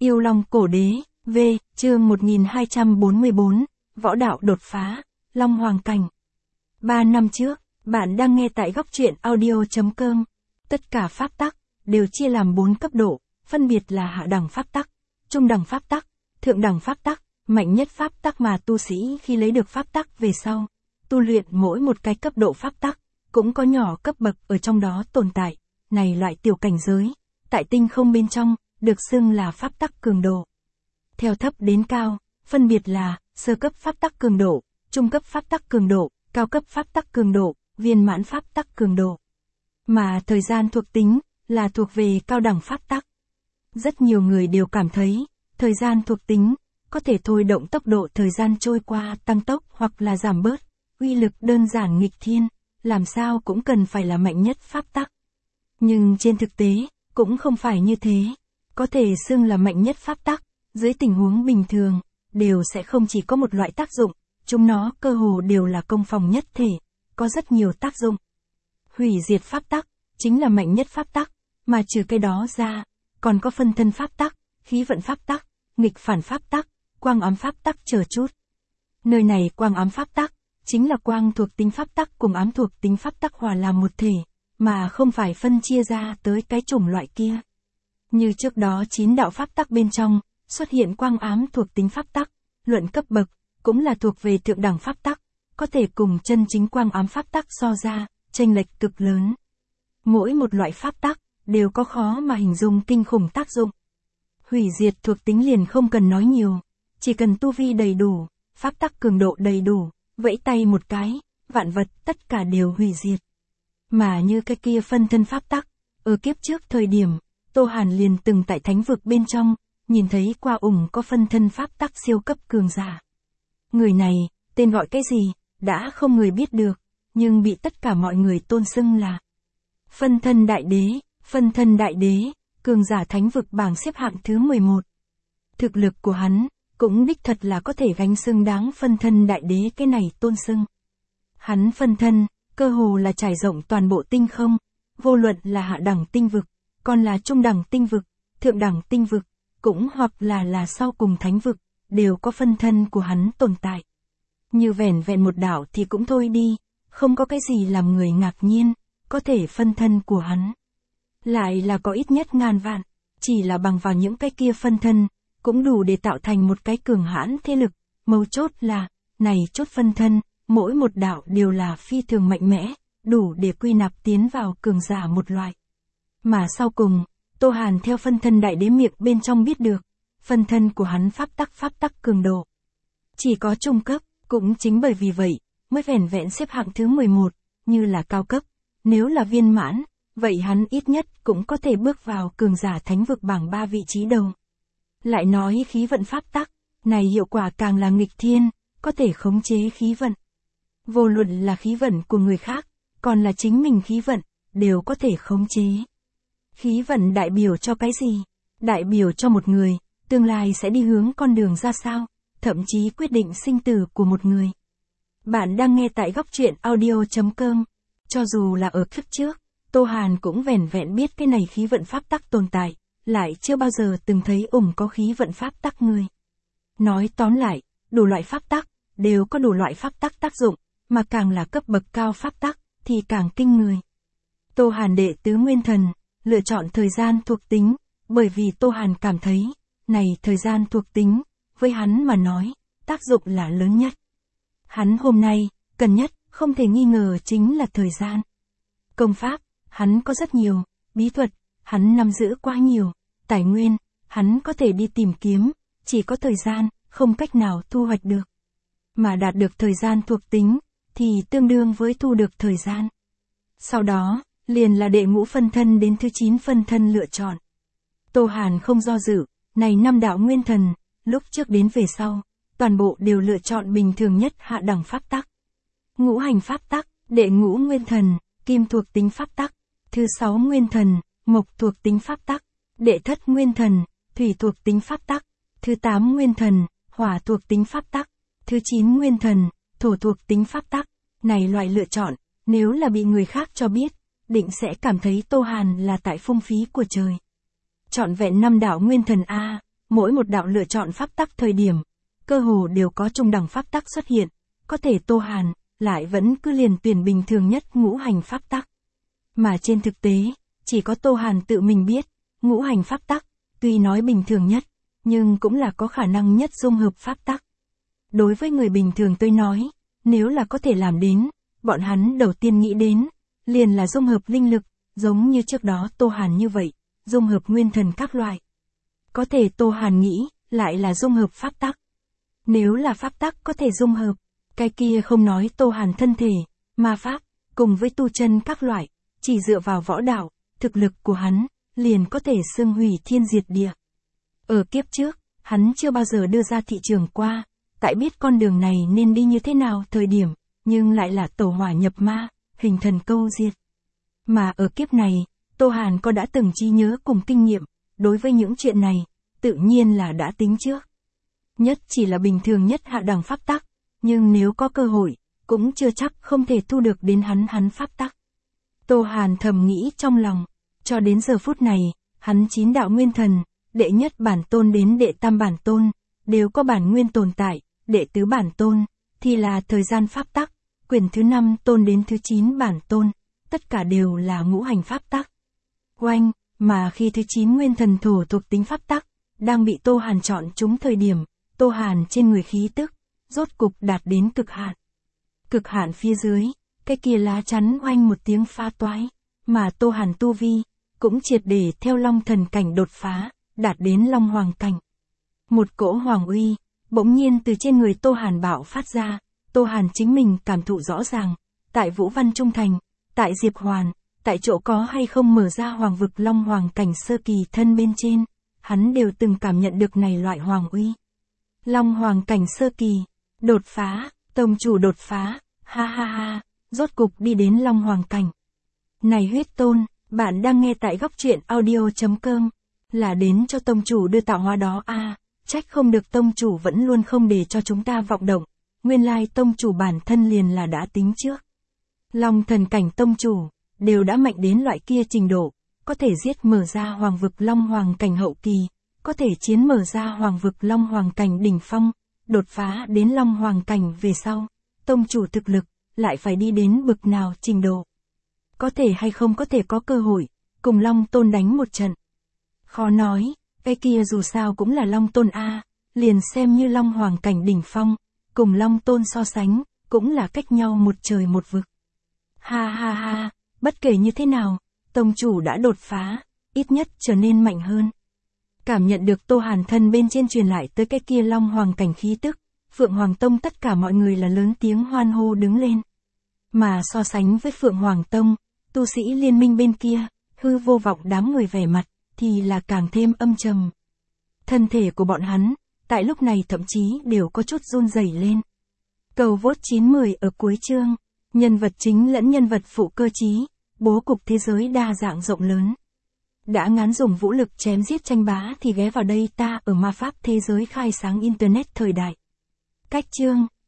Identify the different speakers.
Speaker 1: Yêu Long Cổ Đế, V, chương 1244, Võ đạo đột phá, Long Hoàng Cảnh. 3 năm trước, bạn đang nghe tại góc truyện audio.com. Tất cả pháp tắc đều chia làm 4 cấp độ, phân biệt là hạ đẳng pháp tắc, trung đẳng pháp tắc, thượng đẳng pháp tắc, mạnh nhất pháp tắc mà tu sĩ khi lấy được pháp tắc về sau, tu luyện mỗi một cái cấp độ pháp tắc, cũng có nhỏ cấp bậc ở trong đó tồn tại. Này loại tiểu cảnh giới, tại tinh không bên trong, được xưng là pháp tắc cường độ. Theo thấp đến cao, phân biệt là sơ cấp pháp tắc cường độ, trung cấp pháp tắc cường độ, cao cấp pháp tắc cường độ, viên mãn pháp tắc cường độ. Mà thời gian thuộc tính là thuộc về cao đẳng pháp tắc. Rất nhiều người đều cảm thấy, thời gian thuộc tính có thể thôi động tốc độ thời gian trôi qua tăng tốc hoặc là giảm bớt, uy lực đơn giản nghịch thiên, làm sao cũng cần phải là mạnh nhất pháp tắc. Nhưng trên thực tế, cũng không phải như thế. Có thể xưng là mạnh nhất pháp tắc, dưới tình huống bình thường, đều sẽ không chỉ có một loại tác dụng, chúng nó cơ hồ đều là công phòng nhất thể, có rất nhiều tác dụng. Hủy diệt pháp tắc, chính là mạnh nhất pháp tắc, mà trừ cái đó ra, còn có phân thân pháp tắc, khí vận pháp tắc, nghịch phản pháp tắc, quang ám pháp tắc chờ chút. Nơi này quang ám pháp tắc, chính là quang thuộc tính pháp tắc cùng ám thuộc tính pháp tắc hòa làm một thể, mà không phải phân chia ra tới cái chủng loại kia. Như trước đó 9 đạo pháp tắc bên trong, xuất hiện quang ám thuộc tính pháp tắc, luận cấp bậc, cũng là thuộc về thượng đẳng pháp tắc, có thể cùng chân chính quang ám pháp tắc so ra, chênh lệch cực lớn. Mỗi một loại pháp tắc, đều có khó mà hình dung kinh khủng tác dụng. Hủy diệt thuộc tính liền không cần nói nhiều, chỉ cần tu vi đầy đủ, pháp tắc cường độ đầy đủ, vẫy tay một cái, vạn vật tất cả đều hủy diệt. Mà như cái kia phân thân pháp tắc, ở kiếp trước thời điểm, Tô Hàn liền từng tại thánh vực bên trong, nhìn thấy qua có phân thân pháp tắc siêu cấp cường giả. Người này, tên gọi cái gì, đã không người biết được, nhưng bị tất cả mọi người tôn xưng là phân thân đại đế. Phân thân đại đế, cường giả thánh vực bảng xếp hạng thứ 11. Thực lực của hắn, cũng đích thật là có thể gánh xưng đáng phân thân đại đế cái này tôn xưng. Hắn phân thân, cơ hồ là trải rộng toàn bộ tinh không, vô luận là hạ đẳng tinh vực, còn là trung đẳng tinh vực, thượng đẳng tinh vực, cũng hoặc là sau cùng thánh vực, đều có phân thân của hắn tồn tại. Như vẻn vẹn một đảo thì cũng thôi đi, không có cái gì làm người ngạc nhiên, có thể phân thân của hắn. Lại là có ít nhất ngàn vạn, chỉ là bằng vào những cái kia phân thân, cũng đủ để tạo thành một cái cường hãn thế lực, mấu chốt là, này chốt phân thân, mỗi một đạo đều là phi thường mạnh mẽ, đủ để quy nạp tiến vào cường giả một loại. Mà sau cùng, Tô Hàn theo phân thân đại đế miệng bên trong biết được, phân thân của hắn pháp tắc cường độ. Chỉ có trung cấp, cũng chính bởi vì vậy, mới vẻn vẹn xếp hạng thứ 11, như là cao cấp, nếu là viên mãn, vậy hắn ít nhất cũng có thể bước vào cường giả thánh vực bảng 3 vị trí đầu. Lại nói khí vận pháp tắc, này hiệu quả càng là nghịch thiên, có thể khống chế khí vận. Vô luận là khí vận của người khác, còn là chính mình khí vận, đều có thể khống chế. Khí vận đại biểu cho cái gì? Đại biểu cho một người, tương lai sẽ đi hướng con đường ra sao, thậm chí quyết định sinh tử của một người. Bạn đang nghe tại góc truyện audio.com. Cho dù là ở kiếp trước, Tô Hàn cũng vẻn vẹn biết cái này khí vận pháp tắc tồn tại, lại chưa bao giờ từng thấy có khí vận pháp tắc người. Nói tóm lại, đủ loại pháp tắc, đều có đủ loại pháp tắc tác dụng, mà càng là cấp bậc cao pháp tắc, thì càng kinh người. Tô Hàn đệ tứ nguyên thần, lựa chọn thời gian thuộc tính, bởi vì Tô Hàn cảm thấy, này thời gian thuộc tính, với hắn mà nói, tác dụng là lớn nhất. Hắn hôm nay, cần nhất, không thể nghi ngờ chính là thời gian. Công pháp, hắn có rất nhiều, bí thuật, hắn nắm giữ quá nhiều, tài nguyên, hắn có thể đi tìm kiếm, chỉ có thời gian, không cách nào thu hoạch được. Mà đạt được thời gian thuộc tính, thì tương đương với thu được thời gian. Sau đó, liền là đệ ngũ phân thân đến thứ 9 phân thân lựa chọn. Tô Hàn không do dự, này 5 đạo nguyên thần, lúc trước đến về sau, toàn bộ đều lựa chọn bình thường nhất hạ đẳng pháp tắc. Ngũ hành pháp tắc, đệ ngũ nguyên thần, kim thuộc tính pháp tắc. Thứ 6 nguyên thần, mộc thuộc tính pháp tắc. Đệ thất nguyên thần, thủy thuộc tính pháp tắc. Thứ 8 nguyên thần, hỏa thuộc tính pháp tắc. Thứ 9 nguyên thần, thổ thuộc tính pháp tắc. Này loại lựa chọn, nếu là bị người khác cho biết, định sẽ cảm thấy Tô Hàn là tại phung phí của trời. Trọn vẹn 5 đạo nguyên thần A, mỗi một đạo lựa chọn pháp tắc thời điểm, cơ hồ đều có trung đẳng pháp tắc xuất hiện, có thể Tô Hàn lại vẫn cứ liền tuyển bình thường nhất ngũ hành pháp tắc. Mà trên thực tế, chỉ có Tô Hàn tự mình biết, ngũ hành pháp tắc, tuy nói bình thường nhất, nhưng cũng là có khả năng nhất dung hợp pháp tắc. Đối với người bình thường tôi nói, nếu là có thể làm đến, bọn hắn đầu tiên nghĩ đến, liền là dung hợp linh lực, giống như trước đó Tô Hàn như vậy, dung hợp nguyên thần các loại. Có thể Tô Hàn nghĩ, lại là dung hợp pháp tắc. Nếu là pháp tắc có thể dung hợp, cái kia không nói Tô Hàn thân thể, ma pháp, cùng với tu chân các loại, chỉ dựa vào võ đạo, thực lực của hắn, liền có thể xưng hủy thiên diệt địa. Ở kiếp trước, hắn chưa bao giờ đưa ra thị trường qua, tại biết con đường này nên đi như thế nào thời điểm, nhưng lại là tẩu hỏa nhập ma, hình thần câu diệt. Mà ở kiếp này, Tô Hàn có đã từng trí nhớ cùng kinh nghiệm, đối với những chuyện này, tự nhiên là đã tính trước. Nhất chỉ là bình thường nhất hạ đẳng pháp tắc, nhưng nếu có cơ hội, cũng chưa chắc không thể thu được đến hắn pháp tắc. Tô Hàn thầm nghĩ trong lòng, cho đến giờ phút này, hắn 9 đạo nguyên thần, đệ nhất bản tôn đến đệ tam bản tôn, đều có bản nguyên tồn tại, đệ tứ bản tôn, thì là thời gian pháp tắc, quyển thứ 5 tôn đến thứ 9 bản tôn, tất cả đều là ngũ hành pháp tắc. Oanh, mà khi thứ 9 nguyên thần thổ thuộc tính pháp tắc, đang bị Tô Hàn chọn trúng thời điểm, Tô Hàn trên người khí tức, rốt cục đạt đến cực hạn. Cực hạn phía dưới, cái kia lá chắn oanh một tiếng pha toái, mà Tô Hàn tu vi, cũng triệt để theo long thần cảnh đột phá, đạt đến long hoàng cảnh. Một cỗ hoàng uy, bỗng nhiên từ trên người Tô Hàn bạo phát ra, Tô Hàn chính mình cảm thụ rõ ràng, tại Vũ Văn Trung Thành, tại Diệp Hoàn, tại chỗ có hay không mở ra hoàng vực long hoàng cảnh sơ kỳ thân bên trên, hắn đều từng cảm nhận được này loại hoàng uy. Long hoàng cảnh sơ kỳ, đột phá, tông chủ đột phá, ha ha ha, rốt cục đi đến long hoàng cảnh. Này huyết tôn, bạn đang nghe tại góc truyện audio.com, là đến cho tông chủ đưa tạo hóa đó à, trách không được tông chủ vẫn luôn không để cho chúng ta vọng động, nguyên lai tông chủ bản thân liền là đã tính trước. Long thần cảnh tông chủ, đều đã mạnh đến loại kia trình độ, có thể giết mở ra hoàng vực long hoàng cảnh hậu kỳ, có thể chiến mở ra hoàng vực long hoàng cảnh đỉnh phong, đột phá đến long hoàng cảnh về sau, tông chủ thực lực, lại phải đi đến bực nào trình độ. Có thể hay không có thể có cơ hội, cùng long tôn đánh một trận. Khó nói, cái kia dù sao cũng là long tôn A, liền xem như long hoàng cảnh đỉnh phong, cùng long tôn so sánh, cũng là cách nhau một trời một vực. Ha ha ha, bất kể như thế nào, tông chủ đã đột phá, ít nhất trở nên mạnh hơn. Cảm nhận được Tô Hàn thân bên trên truyền lại tới cái kia long hoàng cảnh khí tức, Phượng Hoàng Tông tất cả mọi người là lớn tiếng hoan hô đứng lên. Mà so sánh với Phượng Hoàng Tông, tu sĩ liên minh bên kia, hư vô vọng đám người vẻ mặt, thì là càng thêm âm trầm. Thân thể của bọn hắn, tại lúc này thậm chí đều có chút run rẩy lên. Cầu vote 910 ở cuối chương, nhân vật chính lẫn nhân vật phụ cơ trí, bố cục thế giới đa dạng rộng lớn. Đã ngán dùng vũ lực chém giết tranh bá thì ghé vào đây ta ở ma pháp thế giới khai sáng internet thời đại. Cách chương